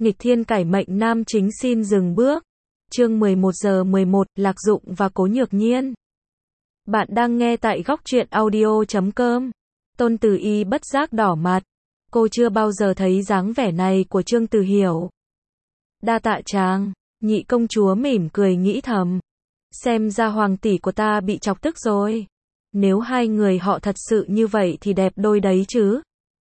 Nghịch thiên cải mệnh nam chính xin dừng bước. Chương 11:11, Lạc Dụng và Cố Nhược Nhiên. Bạn đang nghe tại Góc Truyện Audio.com. Tôn Từ Y bất giác đỏ mặt. Cô chưa bao giờ thấy dáng vẻ này của Trương Từ Hiểu. Đa tạ chàng. Nhị công chúa mỉm cười nghĩ thầm. Xem ra hoàng tỷ của ta bị chọc tức rồi. Nếu hai người họ thật sự như vậy thì đẹp đôi đấy chứ.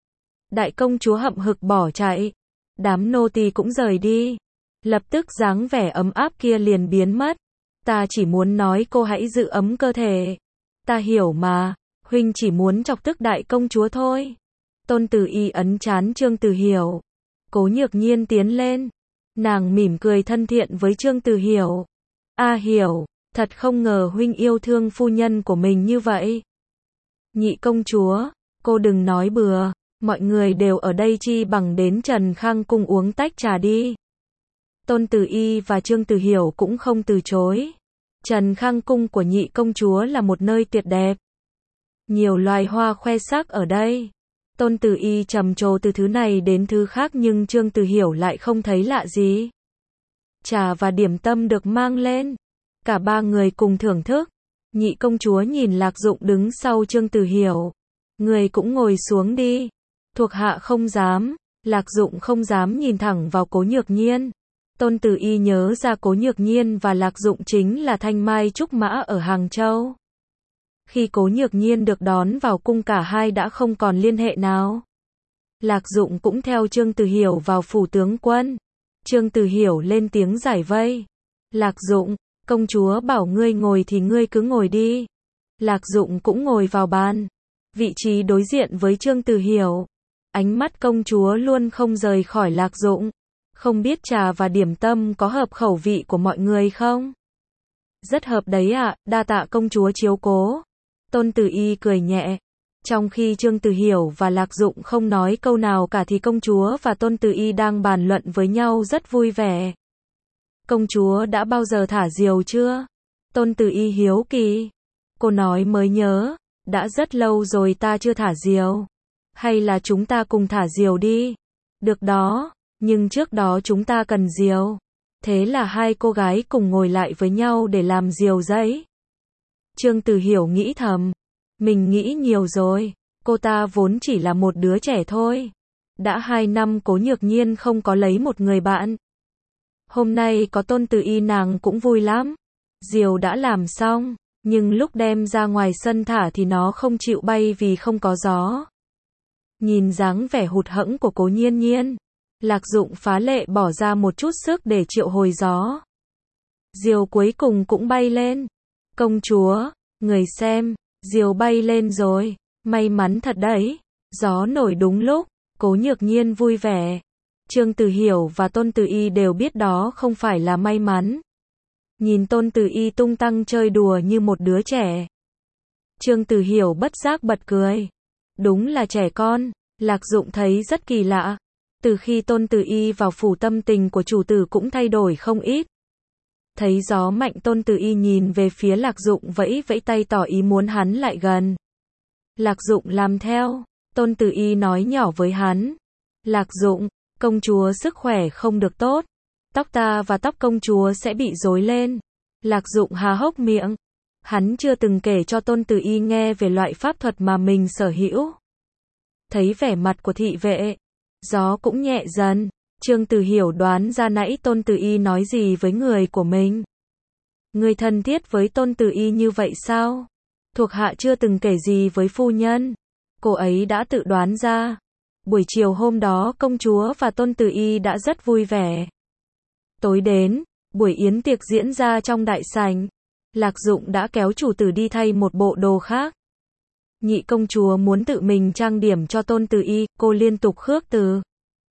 Đại công chúa hậm hực bỏ chạy. Đám nô tỳ cũng rời đi. Lập tức dáng vẻ ấm áp kia liền biến mất. Ta chỉ muốn nói cô hãy giữ ấm cơ thể. Ta hiểu mà, huynh chỉ muốn chọc tức đại công chúa thôi. Tôn Từ Y ấn trán Trương Từ Hiểu. Cố Nhược Nhiên tiến lên. Nàng mỉm cười thân thiện với Trương Từ Hiểu. A Hiểu, thật không ngờ huynh yêu thương phu nhân của mình như vậy. Nhị công chúa, cô đừng nói bừa. Mọi người đều ở đây chi bằng đến Trần Khang Cung uống tách trà đi. Tôn Từ Y và Trương Từ Hiểu cũng không từ chối. Trần Khang Cung của nhị công chúa là một nơi tuyệt đẹp. Nhiều loài hoa khoe sắc ở đây. Tôn Từ Y trầm trồ từ thứ này đến thứ khác nhưng Trương Từ Hiểu lại không thấy lạ gì. Trà và điểm tâm được mang lên. Cả ba người cùng thưởng thức. Nhị công chúa nhìn Lạc Dụng đứng sau Trương Từ Hiểu. Người cũng ngồi xuống đi. Thuộc hạ không dám. Lạc Dụng không dám nhìn thẳng vào Cố Nhược Nhiên. Tôn Từ Y nhớ ra Cố Nhược Nhiên và Lạc Dụng chính là thanh mai trúc mã ở Hàng Châu. Khi Cố Nhược Nhiên được đón vào cung cả hai đã không còn liên hệ nào. Lạc Dụng cũng theo Trương Từ Hiểu vào phủ tướng quân. Trương Từ Hiểu lên tiếng giải vây. Lạc Dụng, công chúa bảo ngươi ngồi thì ngươi cứ ngồi đi. Lạc Dụng cũng ngồi vào bàn. Vị trí đối diện với Trương Từ Hiểu. Ánh mắt công chúa luôn không rời khỏi Lạc Dụng. Không biết trà và điểm tâm có hợp khẩu vị của mọi người không? Rất hợp đấy ạ, đa tạ công chúa chiếu cố. Tôn Từ Y cười nhẹ. Trong khi Trương Từ Hiểu và Lạc Dụng không nói câu nào cả thì công chúa và Tôn Từ Y đang bàn luận với nhau rất vui vẻ. Công chúa đã bao giờ thả diều chưa? Tôn Từ Y hiếu kỳ. Cô nói mới nhớ, đã rất lâu rồi ta chưa thả diều. Hay là chúng ta cùng thả diều đi? Được đó, nhưng trước đó chúng ta cần diều. Thế là hai cô gái cùng ngồi lại với nhau để làm diều giấy. Trương Từ Hiểu nghĩ thầm. Mình nghĩ nhiều rồi. Cô ta vốn chỉ là một đứa trẻ thôi. Đã 2 năm Cố Nhược Nhiên không có lấy một người bạn. Hôm nay có Tôn Từ Y nàng cũng vui lắm. Diều đã làm xong, nhưng lúc đem ra ngoài sân thả thì nó không chịu bay vì không có gió. Nhìn dáng vẻ hụt hẫng của Cố Nhiên Nhiên, Lạc Dụng phá lệ bỏ ra một chút sức để triệu hồi gió. Diều cuối cùng cũng bay lên. Công chúa, người xem, diều bay lên rồi, may mắn thật đấy. Gió nổi đúng lúc, Cố Nhược Nhiên vui vẻ. Trương Từ Hiểu và Tôn Từ Y đều biết đó không phải là may mắn. Nhìn Tôn Từ Y tung tăng chơi đùa như một đứa trẻ. Trương Từ Hiểu bất giác bật cười. Đúng là trẻ con. Lạc Dụng thấy rất kỳ lạ. Từ khi Tôn Từ Y vào phủ tâm tình của chủ tử cũng thay đổi không ít. Thấy gió mạnh Tôn Từ Y nhìn về phía Lạc Dụng vẫy vẫy tay tỏ ý muốn hắn lại gần. Lạc Dụng làm theo. Tôn Từ Y nói nhỏ với hắn. Lạc Dụng, công chúa sức khỏe không được tốt. Tóc ta và tóc công chúa sẽ bị rối lên. Lạc Dụng há hốc miệng. Hắn chưa từng kể cho Tôn Từ Y nghe về loại pháp thuật mà mình sở hữu. Thấy vẻ mặt của thị vệ, gió cũng nhẹ dần. Trương Từ Hiểu đoán ra nãy Tôn Từ Y nói gì với người của mình. Người thân thiết với Tôn Từ Y như vậy sao? Thuộc hạ chưa từng kể gì với phu nhân. Cô ấy đã tự đoán ra. Buổi chiều hôm đó công chúa và Tôn Từ Y đã rất vui vẻ. Tối đến, buổi yến tiệc diễn ra trong đại sảnh. Lạc Dụng đã kéo chủ tử đi thay một bộ đồ khác. Nhị công chúa muốn tự mình trang điểm cho Tôn Từ Y, cô liên tục khước từ.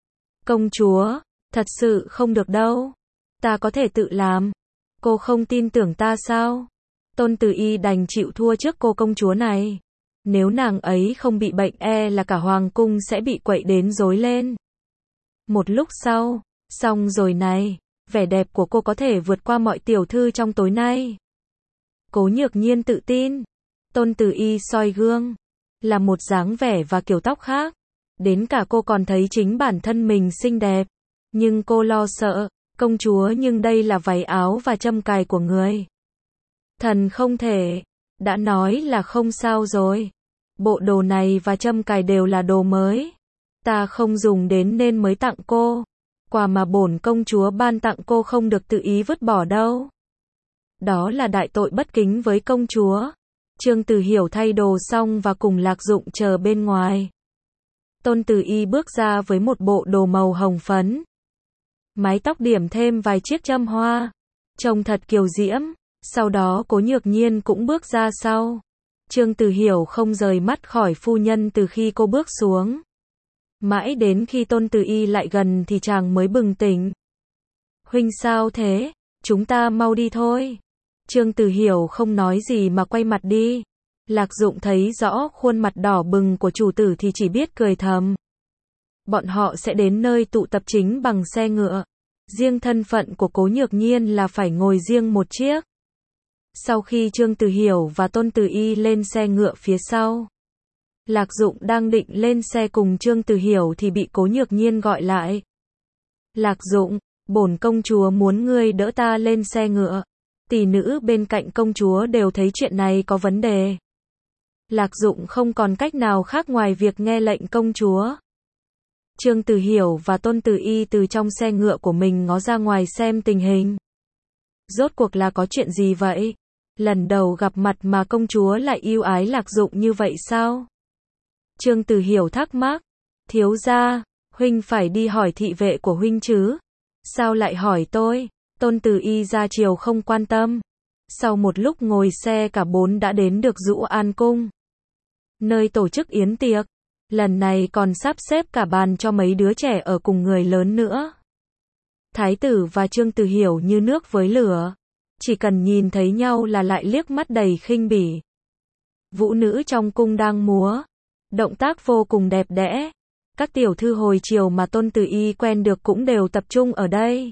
Công chúa, thật sự không được đâu. Ta có thể tự làm. Cô không tin tưởng ta sao? Tôn Từ Y đành chịu thua trước cô công chúa này. Nếu nàng ấy không bị bệnh e là cả hoàng cung sẽ bị quậy đến rối lên. Một lúc sau, xong rồi này, vẻ đẹp của cô có thể vượt qua mọi tiểu thư trong tối nay. Cố Nhược Nhiên tự tin. Tôn Từ Y soi gương. Là một dáng vẻ và kiểu tóc khác. Đến cả cô còn thấy chính bản thân mình xinh đẹp. Nhưng cô lo sợ, công chúa nhưng đây là váy áo và châm cài của người. Thần không thể, đã nói là không sao rồi. Bộ đồ này và châm cài đều là đồ mới. Ta không dùng đến nên mới tặng cô. Quà mà bổn công chúa ban tặng cô không được tự ý vứt bỏ đâu. Đó là đại tội bất kính với công chúa. Trương Từ Hiểu thay đồ xong và cùng Lạc Dụng chờ bên ngoài. Tôn Từ Y bước ra với một bộ đồ màu hồng phấn. Mái tóc điểm thêm vài chiếc châm hoa. Trông thật kiều diễm. Sau đó Cố Nhược Nhiên cũng bước ra sau. Trương Từ Hiểu không rời mắt khỏi phu nhân từ khi cô bước xuống. Mãi đến khi Tôn Từ Y lại gần thì chàng mới bừng tỉnh. Huynh sao thế? Chúng ta mau đi thôi. Trương Từ Hiểu không nói gì mà quay mặt đi. Lạc Dụng thấy rõ khuôn mặt đỏ bừng của chủ tử thì chỉ biết cười thầm. Bọn họ sẽ đến nơi tụ tập chính bằng xe ngựa. Riêng thân phận của Cố Nhược Nhiên là phải ngồi riêng một chiếc. Sau khi Trương Từ Hiểu và Tôn Từ Y lên xe ngựa phía sau, Lạc Dụng đang định lên xe cùng Trương Từ Hiểu thì bị Cố Nhược Nhiên gọi lại. Lạc Dụng, bổn công chúa muốn ngươi đỡ ta lên xe ngựa. Tỷ nữ bên cạnh công chúa đều thấy chuyện này có vấn đề. Lạc Dụng không còn cách nào khác ngoài việc nghe lệnh công chúa. Trương Từ Hiểu và Tôn Từ Y từ trong xe ngựa của mình ngó ra ngoài xem tình hình. Rốt cuộc là có chuyện gì vậy? Lần đầu gặp mặt mà công chúa lại yêu ái Lạc Dụng như vậy sao? Trương Từ Hiểu thắc mắc. Thiếu gia, huynh phải đi hỏi thị vệ của huynh chứ? Sao lại hỏi tôi? Tôn Từ Y ra chiều không quan tâm. Sau một lúc ngồi xe cả bốn đã đến được Dụ An Cung, nơi tổ chức yến tiệc. Lần này còn sắp xếp cả bàn cho mấy đứa trẻ ở cùng người lớn nữa. Thái tử và Trương Từ Hiểu như nước với lửa. Chỉ cần nhìn thấy nhau là lại liếc mắt đầy khinh bỉ. Vũ nữ trong cung đang múa. Động tác vô cùng đẹp đẽ. Các tiểu thư hồi chiều mà Tôn Từ Y quen được cũng đều tập trung ở đây.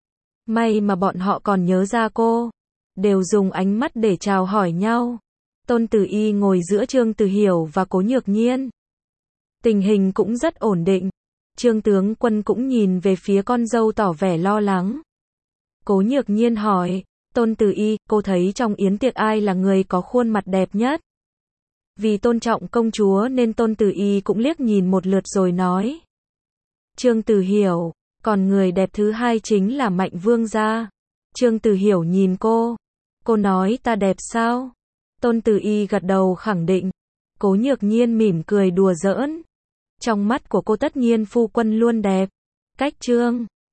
May mà bọn họ còn nhớ ra cô. Đều dùng ánh mắt để chào hỏi nhau. Tôn Từ Y ngồi giữa Trương Từ Hiểu và Cố Nhược Nhiên. Tình hình cũng rất ổn định. Trương tướng quân cũng nhìn về phía con dâu tỏ vẻ lo lắng. Cố Nhược Nhiên hỏi, Tôn Từ Y, cô thấy trong yến tiệc ai là người có khuôn mặt đẹp nhất? Vì tôn trọng công chúa nên Tôn Từ Y cũng liếc nhìn một lượt rồi nói. Trương Từ Hiểu, còn người đẹp thứ hai chính là Mạnh Vương gia. Trương Từ Hiểu nhìn cô. Cô nói ta đẹp sao? Tôn Từ Y gật đầu khẳng định. Cố Nhược Nhiên mỉm cười đùa giỡn. Trong mắt của cô tất nhiên phu quân luôn đẹp. Cách Trương